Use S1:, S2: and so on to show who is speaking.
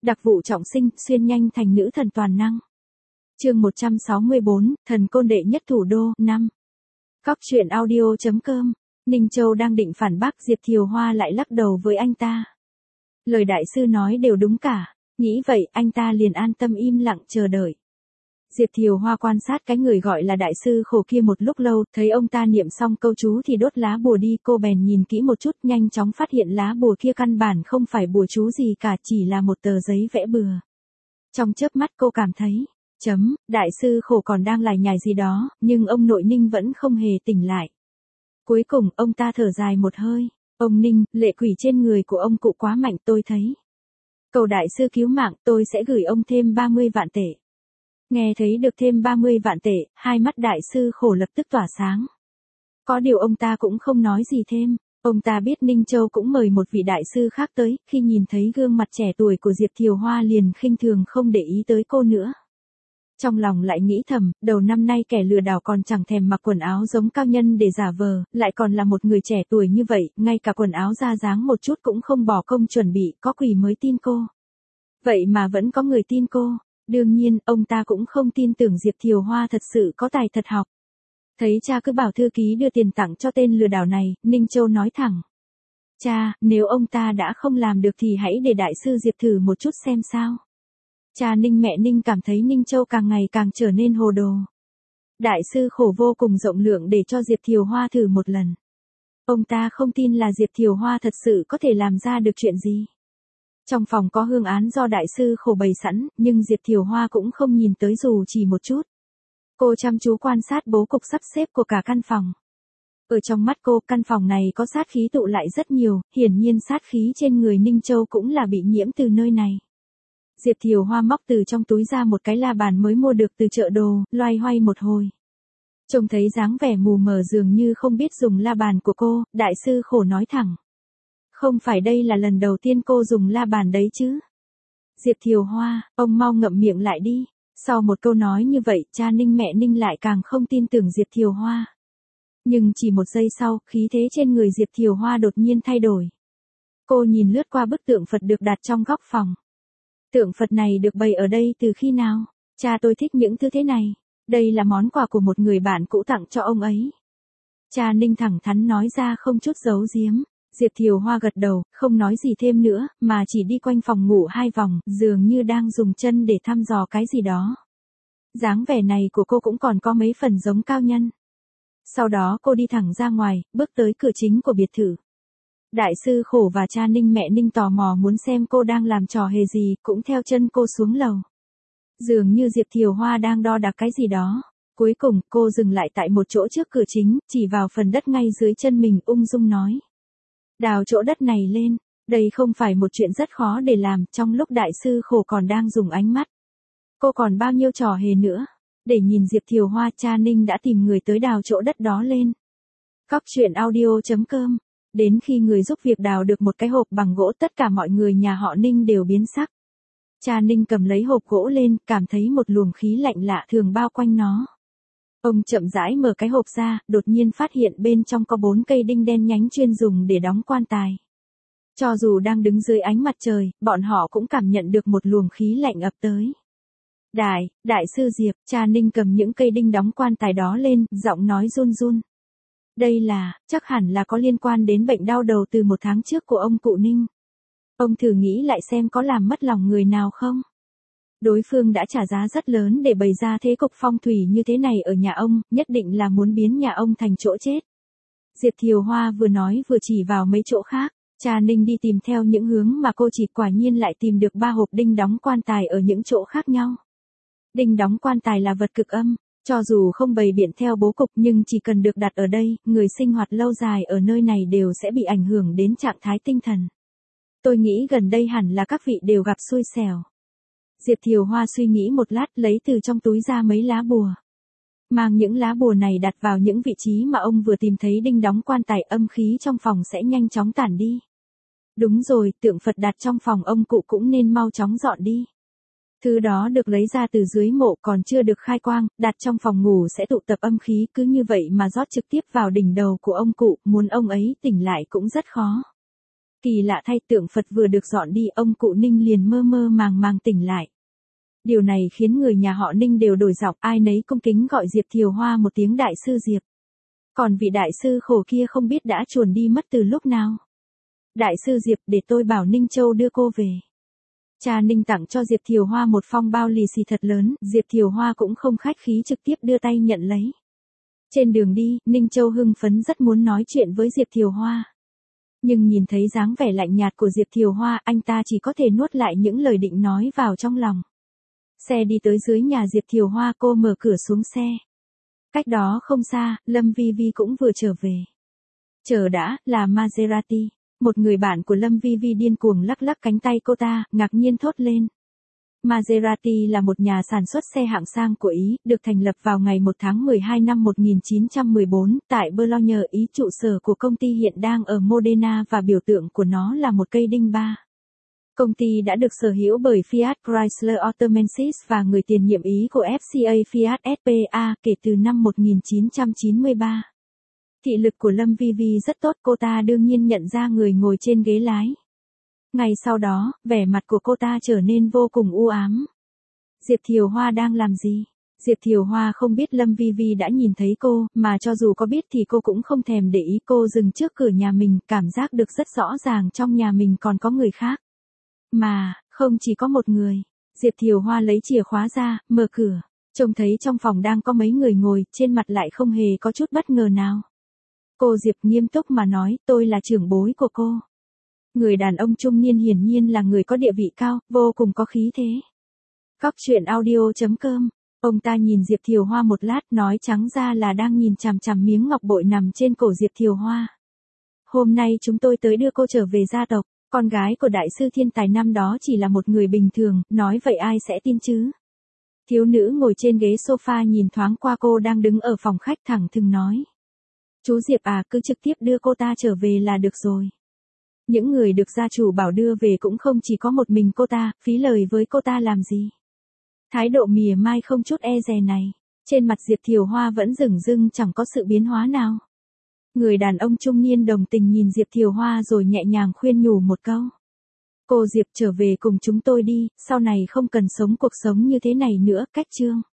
S1: Đặc vụ trọng sinh, xuyên nhanh thành nữ thần toàn năng. Chương 164, thần côn đệ nhất thủ đô, 5. Cóc truyện audio.com. Ninh Châu đang định phản bác, Diệp Thiều Hoa lại lắc đầu với anh ta. Lời đại sư nói đều đúng cả, nghĩ vậy anh ta liền an tâm im lặng chờ đợi. Diệp Thiều Hoa quan sát cái người gọi là đại sư khổ kia một lúc lâu, thấy ông ta niệm xong câu chú thì đốt lá bùa đi, cô bèn nhìn kỹ một chút, nhanh chóng phát hiện lá bùa kia căn bản không phải bùa chú gì cả, chỉ là một tờ giấy vẽ bừa. Trong chớp mắt cô cảm thấy, đại sư khổ còn đang lải nhải gì đó, nhưng ông nội Ninh vẫn không hề tỉnh lại. Cuối cùng ông ta thở dài một hơi, ông Ninh, lệ quỷ trên người của ông cụ quá mạnh tôi thấy. Cầu đại sư cứu mạng, tôi sẽ gửi ông thêm 30 vạn tệ. Nghe thấy được thêm 30 vạn tệ, hai mắt đại sư khổ lập tức tỏa sáng. Có điều ông ta cũng không nói gì thêm, ông ta biết Ninh Châu cũng mời một vị đại sư khác tới, khi nhìn thấy gương mặt trẻ tuổi của Diệp Thiều Hoa liền khinh thường không để ý tới cô nữa. Trong lòng lại nghĩ thầm, đầu năm nay kẻ lừa đảo còn chẳng thèm mặc quần áo giống cao nhân để giả vờ, lại còn là một người trẻ tuổi như vậy, ngay cả quần áo ra dáng một chút cũng không bỏ công chuẩn bị, có quỷ mới tin cô. Vậy mà vẫn có người tin cô. Đương nhiên, ông ta cũng không tin tưởng Diệp Thiều Hoa thật sự có tài thật học. Thấy cha cứ bảo thư ký đưa tiền tặng cho tên lừa đảo này, Ninh Châu nói thẳng. Cha, nếu ông ta đã không làm được thì hãy để đại sư Diệp thử một chút xem sao. Cha Ninh mẹ Ninh cảm thấy Ninh Châu càng ngày càng trở nên hồ đồ. Đại sư khổ vô cùng rộng lượng để cho Diệp Thiều Hoa thử một lần. Ông ta không tin là Diệp Thiều Hoa thật sự có thể làm ra được chuyện gì. Trong phòng có hương án do đại sư khổ bày sẵn, nhưng Diệp Thiều Hoa cũng không nhìn tới dù chỉ một chút. Cô chăm chú quan sát bố cục sắp xếp của cả căn phòng. Ở trong mắt cô, căn phòng này có sát khí tụ lại rất nhiều, hiển nhiên sát khí trên người Ninh Châu cũng là bị nhiễm từ nơi này. Diệp Thiều Hoa móc từ trong túi ra một cái la bàn mới mua được từ chợ đồ, loay hoay một hồi. Trông thấy dáng vẻ mù mờ dường như không biết dùng la bàn của cô, đại sư khổ nói thẳng. Không phải đây là lần đầu tiên cô dùng la bàn đấy chứ. Diệp Thiều Hoa, ông mau ngậm miệng lại đi. Sau một câu nói như vậy, cha Ninh mẹ Ninh lại càng không tin tưởng Diệp Thiều Hoa. Nhưng chỉ một giây sau, khí thế trên người Diệp Thiều Hoa đột nhiên thay đổi. Cô nhìn lướt qua bức tượng Phật được đặt trong góc phòng. Tượng Phật này được bày ở đây từ khi nào? Cha tôi thích những thứ thế này. Đây là món quà của một người bạn cũ tặng cho ông ấy. Cha Ninh thẳng thắn nói ra không chút giấu giếm. Diệp Thiều Hoa gật đầu, không nói gì thêm nữa, mà chỉ đi quanh phòng ngủ 2 vòng, dường như đang dùng chân để thăm dò cái gì đó. Dáng vẻ này của cô cũng còn có mấy phần giống cao nhân. Sau đó cô đi thẳng ra ngoài, bước tới cửa chính của biệt thự. Đại sư khổ và cha Ninh mẹ Ninh tò mò muốn xem cô đang làm trò hề gì, cũng theo chân cô xuống lầu. Dường như Diệp Thiều Hoa đang đo đạc cái gì đó. Cuối cùng, cô dừng lại tại một chỗ trước cửa chính, chỉ vào phần đất ngay dưới chân mình ung dung nói. Đào chỗ đất này lên, đây không phải một chuyện rất khó để làm, trong lúc đại sư khổ còn đang dùng ánh mắt. Cô còn bao nhiêu trò hề nữa, để nhìn Diệp Thiều Hoa, cha Ninh đã tìm người tới đào chỗ đất đó lên. Cóc truyện audio.com. Đến khi người giúp việc đào được một cái hộp bằng gỗ, tất cả mọi người nhà họ Ninh đều biến sắc. Cha Ninh cầm lấy hộp gỗ lên, cảm thấy một luồng khí lạnh lạ thường bao quanh nó. Ông chậm rãi mở cái hộp ra, đột nhiên phát hiện bên trong có 4 cây đinh đen nhánh chuyên dùng để đóng quan tài. Cho dù đang đứng dưới ánh mặt trời, bọn họ cũng cảm nhận được một luồng khí lạnh ập tới. Đại sư Diệp, cha Ninh cầm những cây đinh đóng quan tài đó lên, giọng nói run run. Đây là, chắc hẳn là có liên quan đến bệnh đau đầu từ 1 tháng trước của ông cụ Ninh. Ông thử nghĩ lại xem có làm mất lòng người nào không? Đối phương đã trả giá rất lớn để bày ra thế cục phong thủy như thế này ở nhà ông, nhất định là muốn biến nhà ông thành chỗ chết. Diệp Thiều Hoa vừa nói vừa chỉ vào mấy chỗ khác, cha Ninh đi tìm theo những hướng mà cô chỉ, quả nhiên lại tìm được 3 hộp đinh đóng quan tài ở những chỗ khác nhau. Đinh đóng quan tài là vật cực âm, cho dù không bày biện theo bố cục nhưng chỉ cần được đặt ở đây, người sinh hoạt lâu dài ở nơi này đều sẽ bị ảnh hưởng đến trạng thái tinh thần. Tôi nghĩ gần đây hẳn là các vị đều gặp xui xẻo. Diệp Thiều Hoa suy nghĩ một lát, lấy từ trong túi ra mấy lá bùa. Mang những lá bùa này đặt vào những vị trí mà ông vừa tìm thấy đinh đóng quan tài, âm khí trong phòng sẽ nhanh chóng tản đi. Đúng rồi, tượng Phật đặt trong phòng ông cụ cũng nên mau chóng dọn đi. Thứ đó được lấy ra từ dưới mộ còn chưa được khai quang, đặt trong phòng ngủ sẽ tụ tập âm khí, cứ như vậy mà rót trực tiếp vào đỉnh đầu của ông cụ, muốn ông ấy tỉnh lại cũng rất khó. Kỳ lạ thay, tượng Phật vừa được dọn đi, ông cụ Ninh liền mơ mơ màng màng tỉnh lại. Điều này khiến người nhà họ Ninh đều đổi giọng, ai nấy cung kính gọi Diệp Thiều Hoa một tiếng đại sư Diệp. Còn vị đại sư khổ kia không biết đã chuồn đi mất từ lúc nào. Đại sư Diệp, để tôi bảo Ninh Châu đưa cô về. Cha Ninh tặng cho Diệp Thiều Hoa một phong bao lì xì thật lớn, Diệp Thiều Hoa cũng không khách khí trực tiếp đưa tay nhận lấy. Trên đường đi, Ninh Châu hưng phấn rất muốn nói chuyện với Diệp Thiều Hoa. Nhưng nhìn thấy dáng vẻ lạnh nhạt của Diệp Thiều Hoa, anh ta chỉ có thể nuốt lại những lời định nói vào trong lòng. Xe đi tới dưới nhà Diệp Thiều Hoa, cô mở cửa xuống xe. Cách đó không xa, Lâm Vi Vi cũng vừa trở về. Chờ đã, là Maserati. Một người bạn của Lâm Vi Vi điên cuồng lắc lắc cánh tay cô ta, ngạc nhiên thốt lên. Maserati là một nhà sản xuất xe hạng sang của Ý, được thành lập vào ngày 1 tháng 12 năm 1914, tại Bologna, Ý. Trụ sở của công ty hiện đang ở Modena và biểu tượng của nó là một cây đinh ba. Công ty đã được sở hữu bởi Fiat Chrysler Automobiles và người tiền nhiệm Ý của FCA Fiat SPA kể từ năm 1993. Thị lực của Lâm Vi Vi rất tốt, cô ta đương nhiên nhận ra người ngồi trên ghế lái. Ngay sau đó, vẻ mặt của cô ta trở nên vô cùng u ám. Diệp Thiều Hoa đang làm gì? Diệp Thiều Hoa không biết Lâm Vi Vi đã nhìn thấy cô, mà cho dù có biết thì cô cũng không thèm để ý. Cô dừng trước cửa nhà mình, cảm giác được rất rõ ràng trong nhà mình còn có người khác. Mà, không chỉ có một người. Diệp Thiều Hoa lấy chìa khóa ra, mở cửa. Trông thấy trong phòng đang có mấy người ngồi, trên mặt lại không hề có chút bất ngờ nào. Cô Diệp nghiêm túc mà nói, tôi là trưởng bối của cô. Người đàn ông trung niên hiển nhiên là người có địa vị cao, vô cùng có khí thế. Cóc truyện audio.com. Ông ta nhìn Diệp Thiều Hoa một lát, nói trắng ra là đang nhìn chằm chằm miếng ngọc bội nằm trên cổ Diệp Thiều Hoa. Hôm nay chúng tôi tới đưa cô trở về gia tộc, con gái của đại sư thiên tài năm đó chỉ là một người bình thường, nói vậy ai sẽ tin chứ? Thiếu nữ ngồi trên ghế sofa nhìn thoáng qua cô đang đứng ở phòng khách, thẳng thừng nói. Chú Diệp à, cứ trực tiếp đưa cô ta trở về là được rồi. Những người được gia chủ bảo đưa về cũng không chỉ có một mình cô ta, phí lời với cô ta làm gì. Thái độ mỉa mai không chút e dè này, trên mặt Diệp Thiều Hoa vẫn dửng dưng chẳng có sự biến hóa nào. Người đàn ông trung niên đồng tình nhìn Diệp Thiều Hoa rồi nhẹ nhàng khuyên nhủ một câu. Cô Diệp, trở về cùng chúng tôi đi, sau này không cần sống cuộc sống như thế này nữa, cách chương.